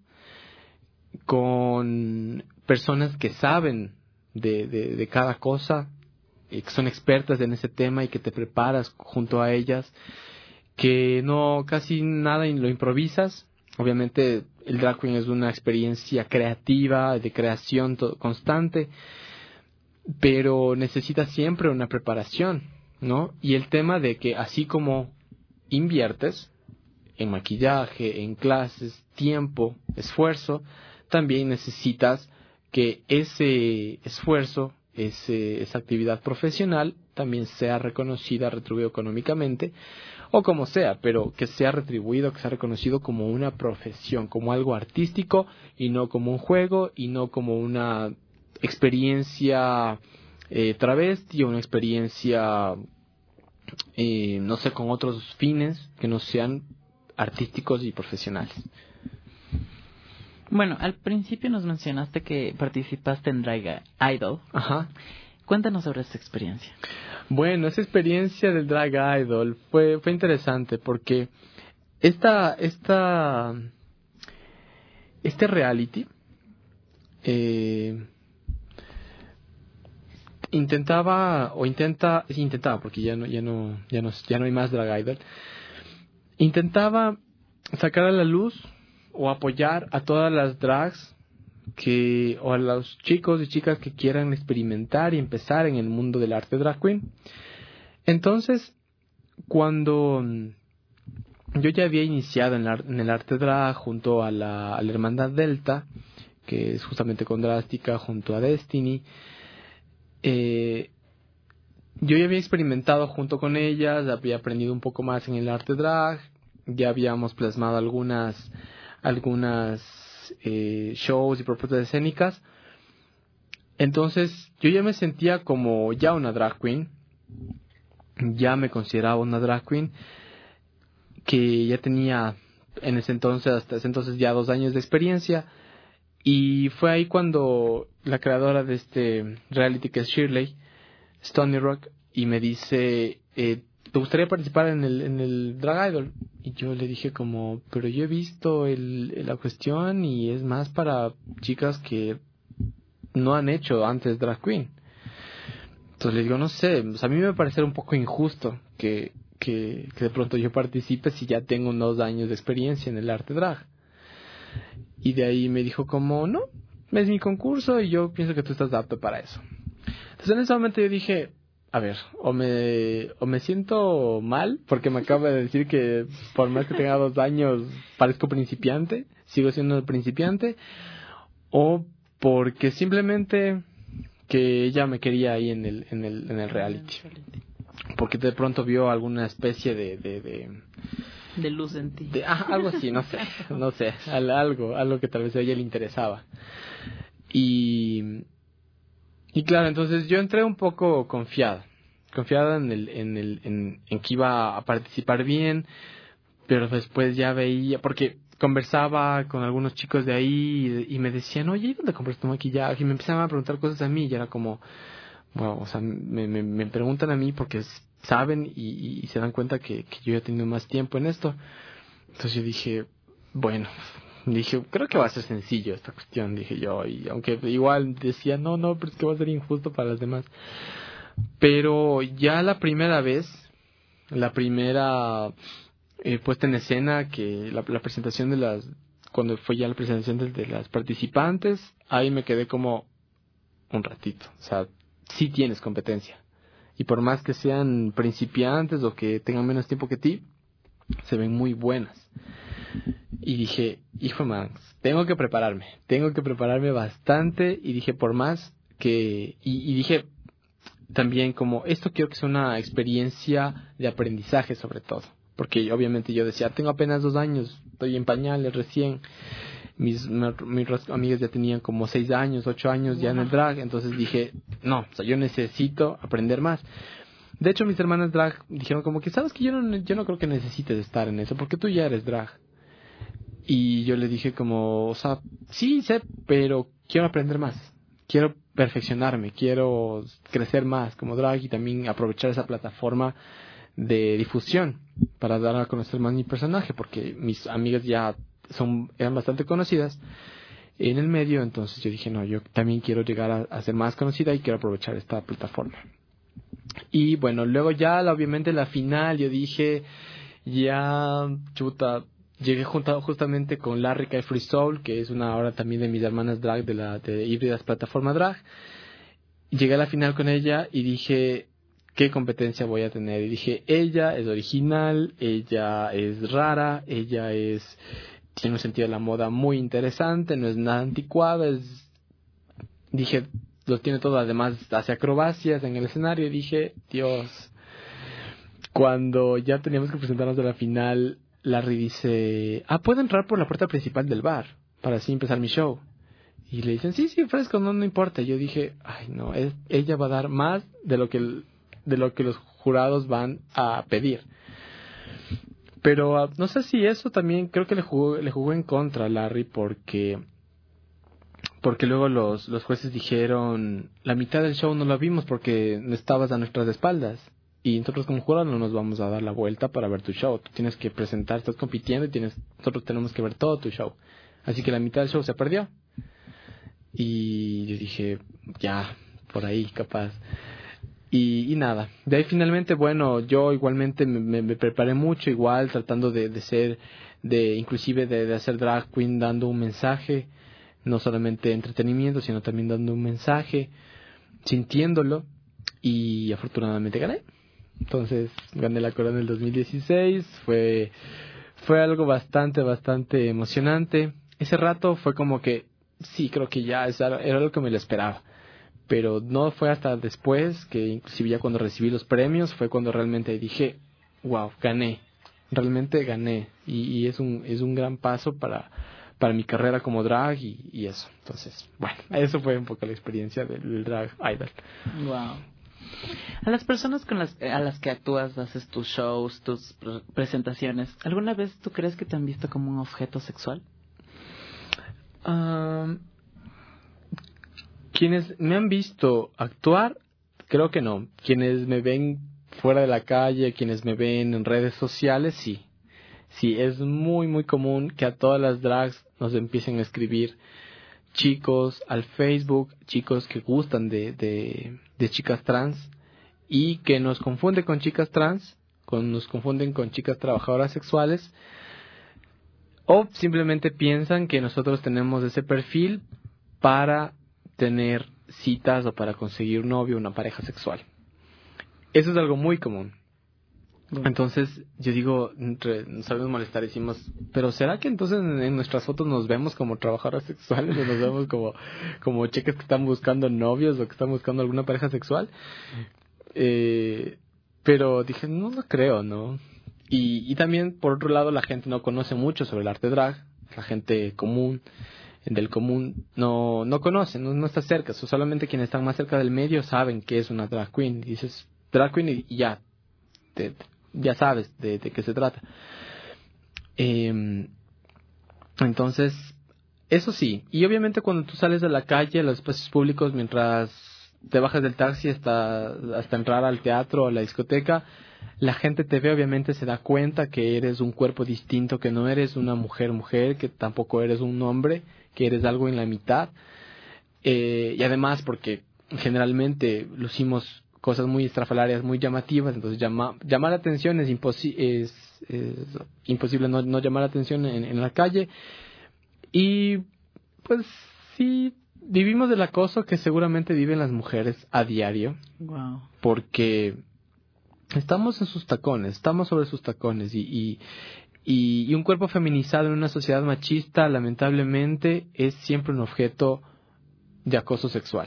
con personas que saben de, de, de cada cosa, eh, que son expertas en ese tema y que te preparas junto a ellas, que no casi nada lo improvisas. Obviamente el drag queen es una experiencia creativa, de creación to- constante, pero necesita siempre una preparación, ¿no? Y el tema de que así como inviertes en maquillaje, en clases, tiempo, esfuerzo, también necesitas que ese esfuerzo, ese, esa actividad profesional también sea reconocida, retribuida económicamente, o como sea, pero que sea retribuido, que sea reconocido como una profesión, como algo artístico y no como un juego y no como una experiencia eh, travesti o una experiencia, eh, no sé, con otros fines que no sean artísticos y profesionales. Bueno, al principio nos mencionaste que participaste en Drag Idol. Ajá. Cuéntanos sobre esta experiencia. Bueno, esa experiencia del Drag Idol fue, fue interesante porque esta, esta, este reality eh, intentaba, o intenta, sí, intentaba, porque ya no, ya no, ya no, ya no hay más drag idol, intentaba sacar a la luz o apoyar a todas las drags que, o a los chicos y chicas que quieran experimentar y empezar en el mundo del arte drag queen. Entonces, cuando yo ya había iniciado en, la, en el arte drag junto a la, a la Hermandad Delta, que es justamente con Drástica, junto a Destiny, eh, yo ya había experimentado junto con ellas, había aprendido un poco más en el arte drag, ya habíamos plasmado algunas, algunas eh, shows y propuestas escénicas. Entonces yo ya me sentía como ya una drag queen, ya me consideraba una drag queen, que ya tenía en ese entonces, hasta ese entonces ya dos años de experiencia. Y fue ahí cuando la creadora de este reality, que es Shirley, Stony Rock, y me dice, eh, ¿te gustaría participar en el, en el Drag Idol? Y yo le dije como, pero yo he visto el, la cuestión y es más para chicas que no han hecho antes Drag Queen. Entonces le digo, no sé, o sea, a mí me parece un poco injusto que, que, que de pronto yo participe si ya tengo unos años de experiencia en el arte drag. Y de ahí me dijo como, no, es mi concurso y yo pienso que tú estás apto para eso. Entonces en ese momento yo dije, a ver, o me, o me siento mal porque me acaba de decir que por más que tenga dos años parezco principiante, sigo siendo principiante, o porque simplemente que ella me quería ahí en el, en el, en el reality. Porque de pronto vio alguna especie de... de, de de luz en ti. De, ah, algo así, no sé, no sé, algo, algo que tal vez a ella le interesaba. Y, y claro, entonces yo entré un poco confiada, confiada en el, en el, en, en que iba a participar bien, pero después ya veía, porque conversaba con algunos chicos de ahí y, y me decían, oye, ¿y dónde compras tu maquillaje? Y me empezaban a preguntar cosas a mí y era como, wow, o sea, me, me, me preguntan a mí porque es, saben y, y se dan cuenta que, que yo ya he tenido más tiempo en esto. Entonces yo dije, bueno, dije, creo que va a ser sencillo esta cuestión, dije yo, y aunque igual decía, no, no, pero es que va a ser injusto para las demás. Pero ya la primera vez, la primera eh, puesta en escena, que la, la presentación de las, cuando fue ya la presentación de, de las participantes, ahí me quedé como un ratito, o sea, sí tienes competencia. Y por más que sean principiantes o que tengan menos tiempo que ti, se ven muy buenas. Y dije, hijo man, tengo que prepararme, tengo que prepararme bastante. Y dije, por más que... Y, y dije también como, esto quiero que sea una experiencia de aprendizaje sobre todo. Porque obviamente yo decía, tengo apenas dos años, estoy en pañales recién. Mis, mis amigas ya tenían como seis años, ocho años ya en el drag. Entonces dije, no, o sea, yo necesito aprender más. De hecho, mis hermanas drag dijeron como que, ¿sabes que yo no, yo no creo que necesites estar en eso? Porque tú ya eres drag. Y yo le dije como, o sea, sí sé, pero quiero aprender más. Quiero perfeccionarme, quiero crecer más como drag y también aprovechar esa plataforma de difusión para dar a conocer más mi personaje. Porque mis amigas ya... son eran bastante conocidas en el medio, entonces yo dije, no, yo también quiero llegar a, a ser más conocida y quiero aprovechar esta plataforma. Y bueno, luego ya obviamente la final, yo dije, ya, chuta, llegué junto, justamente con Larrica y Free Soul, que es una ahora también de mis hermanas drag de la de Híbridas Plataforma Drag. Llegué a la final con ella y dije, ¿qué competencia voy a tener? Y dije, ella es original, ella es rara, ella es... tiene un sentido de la moda muy interesante, no es nada anticuada, es... dije, lo tiene todo, además hace acrobacias en el escenario, y dije, Dios. Cuando ya teníamos que presentarnos a la final, Larry dice, ah, puedo entrar por la puerta principal del bar, para así empezar mi show. Y le dicen, sí, sí, fresco, no, no importa. Y yo dije, ay, no, es, ella va a dar más de lo que, el, de lo que los jurados van a pedir. Pero uh, no sé si eso también creo que le jugó, le jugó en contra a Larry porque, porque luego los, los jueces dijeron, la mitad del show no lo vimos porque no estabas a nuestras espaldas. Y nosotros como jurado no nos vamos a dar la vuelta para ver tu show. Tú tienes que presentar, estás compitiendo y tienes, nosotros tenemos que ver todo tu show. Así que la mitad del show se perdió. Y yo dije, ya, por ahí capaz. Y, y nada, de ahí finalmente, bueno, yo igualmente me, me, me preparé mucho, igual tratando de, de ser, de inclusive de, de hacer drag queen dando un mensaje, no solamente entretenimiento, sino también dando un mensaje, sintiéndolo, y afortunadamente gané. Entonces gané la corona en el dos mil dieciséis, fue, fue algo bastante, bastante emocionante. Ese rato fue como que, sí, creo que ya era, era lo que me lo esperaba. Pero no fue hasta después, que inclusive ya cuando recibí los premios, fue cuando realmente dije, wow, gané, realmente gané. Y, y es un es un gran paso para, para mi carrera como drag y, y eso. Entonces, bueno, eso fue un poco la experiencia del drag idol. Wow. A las personas con las a las que actúas, haces tus shows, tus presentaciones, ¿alguna vez tú crees que te han visto como un objeto sexual? Um, Quienes me han visto actuar, creo que no. Quienes me ven fuera de la calle, quienes me ven en redes sociales, sí. Sí, es muy, muy común que a todas las drags nos empiecen a escribir chicos al Facebook, chicos que gustan de, de, de chicas trans y que nos confunden con chicas trans, con, nos confunden con chicas trabajadoras sexuales, o simplemente piensan que nosotros tenemos ese perfil para tener citas o para conseguir un novio o una pareja sexual. Eso es algo muy común. Entonces, yo digo, entre, nos sabemos molestar, decimos, pero ¿será que entonces en, en nuestras fotos nos vemos como trabajadoras sexuales o nos vemos como, como chicas que están buscando novios o que están buscando alguna pareja sexual? Eh, pero dije, no lo creo, ¿no? Y, y también, por otro lado, la gente no conoce mucho sobre el arte drag, la gente común, del común no no conocen, no, no está cerca, so, solamente quienes están más cerca del medio saben que es una drag queen. Y dices drag queen y, y ya, te, te, ya sabes de, de qué se trata. Eh, entonces, eso sí, y obviamente cuando tú sales de la calle, a los espacios públicos, mientras te bajas del taxi hasta, hasta entrar al teatro o a la discoteca, la gente te ve, obviamente se da cuenta que eres un cuerpo distinto, que no eres una mujer mujer, que tampoco eres un hombre, que eres algo en la mitad. Eh, y además porque generalmente lucimos cosas muy estrafalarias, muy llamativas, entonces llama, llamar la atención es, imposi- es, es imposible no, no llamar la atención en, en la calle. Y pues sí, vivimos del acoso que seguramente viven las mujeres a diario. Wow. Porque estamos en sus tacones, estamos sobre sus tacones y, y, y, y un cuerpo feminizado en una sociedad machista, lamentablemente, es siempre un objeto de acoso sexual.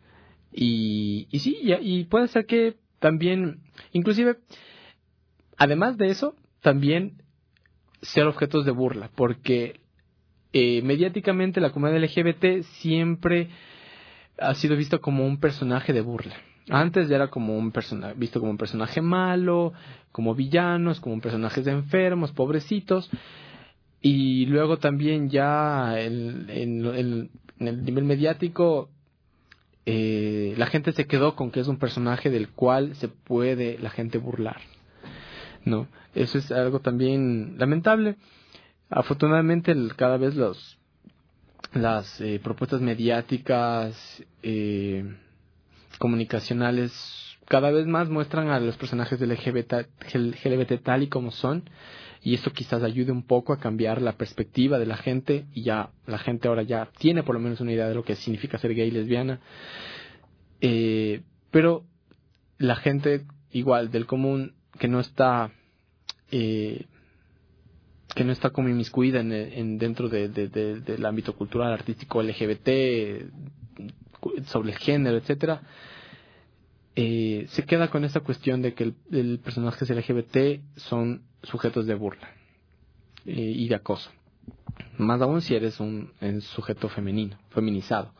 Y, y sí, y, y puede ser que también, inclusive, además de eso, también ser objetos de burla, porque eh, mediáticamente la comunidad L G B T siempre ha sido visto como un personaje de burla. Antes ya era como un persona, visto como un personaje malo, como villanos, como personajes enfermos, pobrecitos. Y luego también ya en, en, en, en el nivel mediático, eh, la gente se quedó con que es un personaje del cual se puede la gente burlar, ¿no? Eso es algo también lamentable. Afortunadamente el, cada vez los las eh, propuestas mediáticas, eh, comunicacionales, cada vez más muestran a los personajes del L G B T, L G B T tal y como son, y eso quizás ayude un poco a cambiar la perspectiva de la gente, y ya la gente ahora ya tiene por lo menos una idea de lo que significa ser gay y lesbiana. Eh, pero la gente igual del común que no está eh, que no está como inmiscuida en, en dentro de, de, de, del ámbito cultural, artístico, L G B T, sobre el género, etcétera, eh, se queda con esa cuestión de que el, el personajes L G B T son sujetos de burla eh, y de acoso, más aún si eres un, un sujeto femenino, feminizado,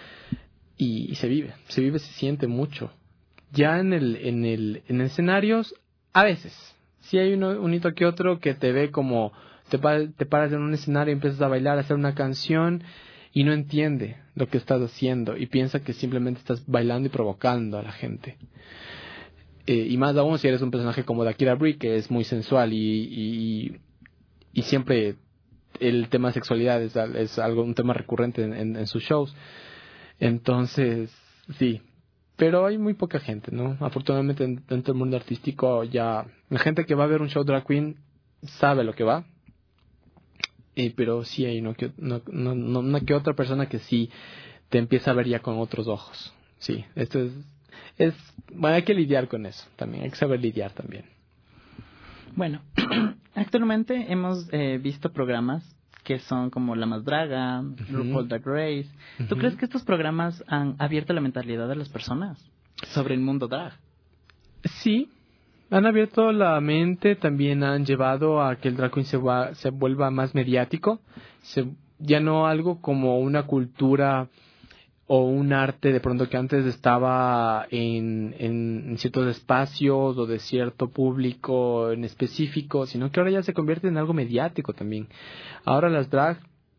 y, y se vive, se vive, se siente mucho. Ya en el, en el, en escenarios, a veces, si hay uno, un hito que otro que te ve como te, te paras en un escenario y empiezas a bailar, a hacer una canción y no entiende lo que estás haciendo y piensa que simplemente estás bailando y provocando a la gente. Eh, y más aún si eres un personaje como Dakira Brie, que es muy sensual y, y, y siempre el tema de sexualidad es, es algo, un tema recurrente en, en, en sus shows. Entonces, sí, pero hay muy poca gente, ¿no? Afortunadamente dentro del mundo artístico ya la gente que va a ver un show drag queen sabe lo que va, y, pero sí hay no que, no, no, no, una que otra persona que sí te empieza a ver ya con otros ojos. Sí, esto es, es bueno, hay que lidiar con eso también, hay que saber lidiar también. Bueno, actualmente hemos eh, visto programas que son como La Más Draga, uh-huh. RuPaul Drag Race. ¿Tú uh-huh. crees que estos programas han abierto la mentalidad de las personas sobre el mundo drag? Sí, han abierto la mente, también han llevado a que el drag queen se, va, se vuelva más mediático, se, ya no algo como una cultura o un arte de pronto que antes estaba en, en ciertos espacios o de cierto público en específico, sino que ahora ya se convierte en algo mediático también. Ahora las drag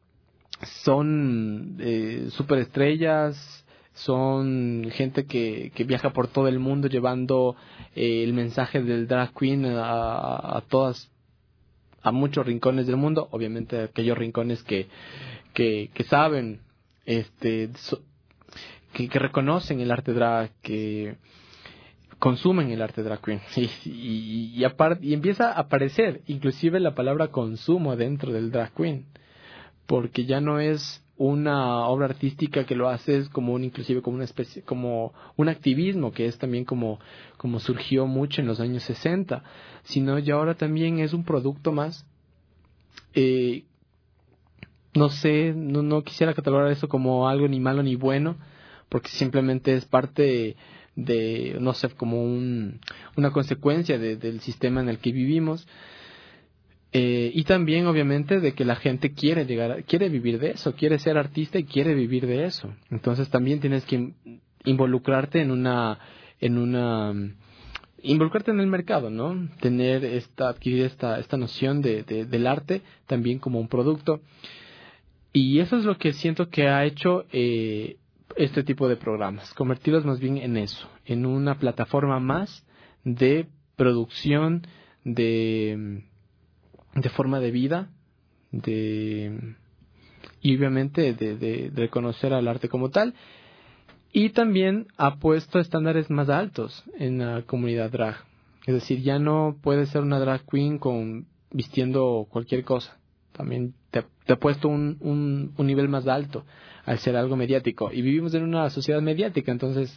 son eh, superestrellas, son gente que, que viaja por todo el mundo llevando eh, el mensaje del drag queen a, a todas, a muchos rincones del mundo, obviamente aquellos rincones que, que, que saben, este, so, Que, que reconocen el arte drag, que consumen el arte drag queen y, y, y, apart, y empieza a aparecer inclusive la palabra consumo dentro del drag queen, porque ya no es una obra artística que lo haces como un inclusive como una especie como un activismo que es también como como surgió mucho en los años sesenta, sino ya ahora también es un producto más. eh, no sé, no, no quisiera catalogar eso como algo ni malo ni bueno, porque simplemente es parte de, de no sé, como un, una consecuencia de, del sistema en el que vivimos, eh, y también obviamente de que la gente quiere llegar, a, quiere vivir de eso, quiere ser artista y quiere vivir de eso. Entonces también tienes que involucrarte en una, en una, involucrarte en el mercado, ¿no? Tener esta, adquirir esta, esta noción de, de, del arte también como un producto, y eso es lo que siento que ha hecho eh, este tipo de programas, convertirlos más bien en eso, en una plataforma más de producción, de, de forma de vida, de y obviamente de, de, de reconocer al arte como tal, y también ha puesto estándares más altos en la comunidad drag. Es decir, ya no puede ser una drag queen con vistiendo cualquier cosa. También te, te ha puesto un, un, un nivel más alto al ser algo mediático. Y vivimos en una sociedad mediática, entonces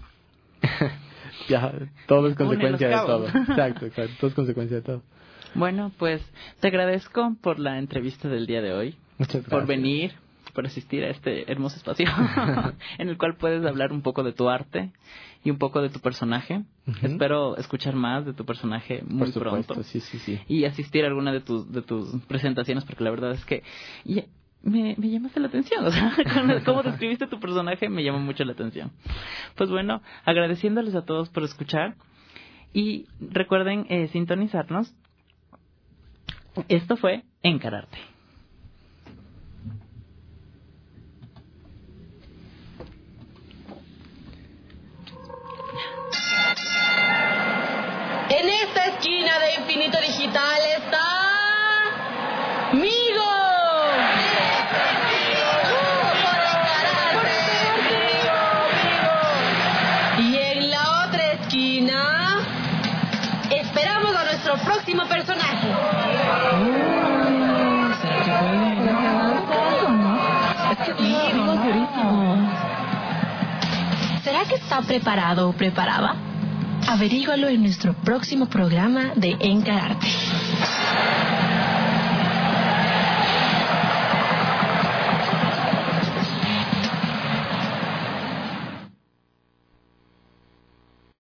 ya todo es consecuencia de todo. Exacto, exacto, todo es consecuencia de todo. Bueno, pues te agradezco por la entrevista del día de hoy. Muchas gracias. Por venir, por asistir a este hermoso espacio en el cual puedes hablar un poco de tu arte y un poco de tu personaje. Uh-huh. Espero escuchar más de tu personaje muy por supuesto, pronto. Sí, sí, sí. Y asistir a alguna de tus de tus presentaciones, porque la verdad es que y me, me llamaste la atención. O sea, cómo describiste tu personaje me llamó mucho la atención. Pues bueno, agradeciéndoles a todos por escuchar y recuerden eh, sintonizarnos. Esto fue Encararte. En esta esquina de Infinito Digital está Migo. Y en la otra esquina esperamos a nuestro próximo personaje. ¿Será que puede? Es que sí, Migo es durísimo. ¿Será que está preparado o preparada? Averígualo en nuestro próximo programa de Encararte.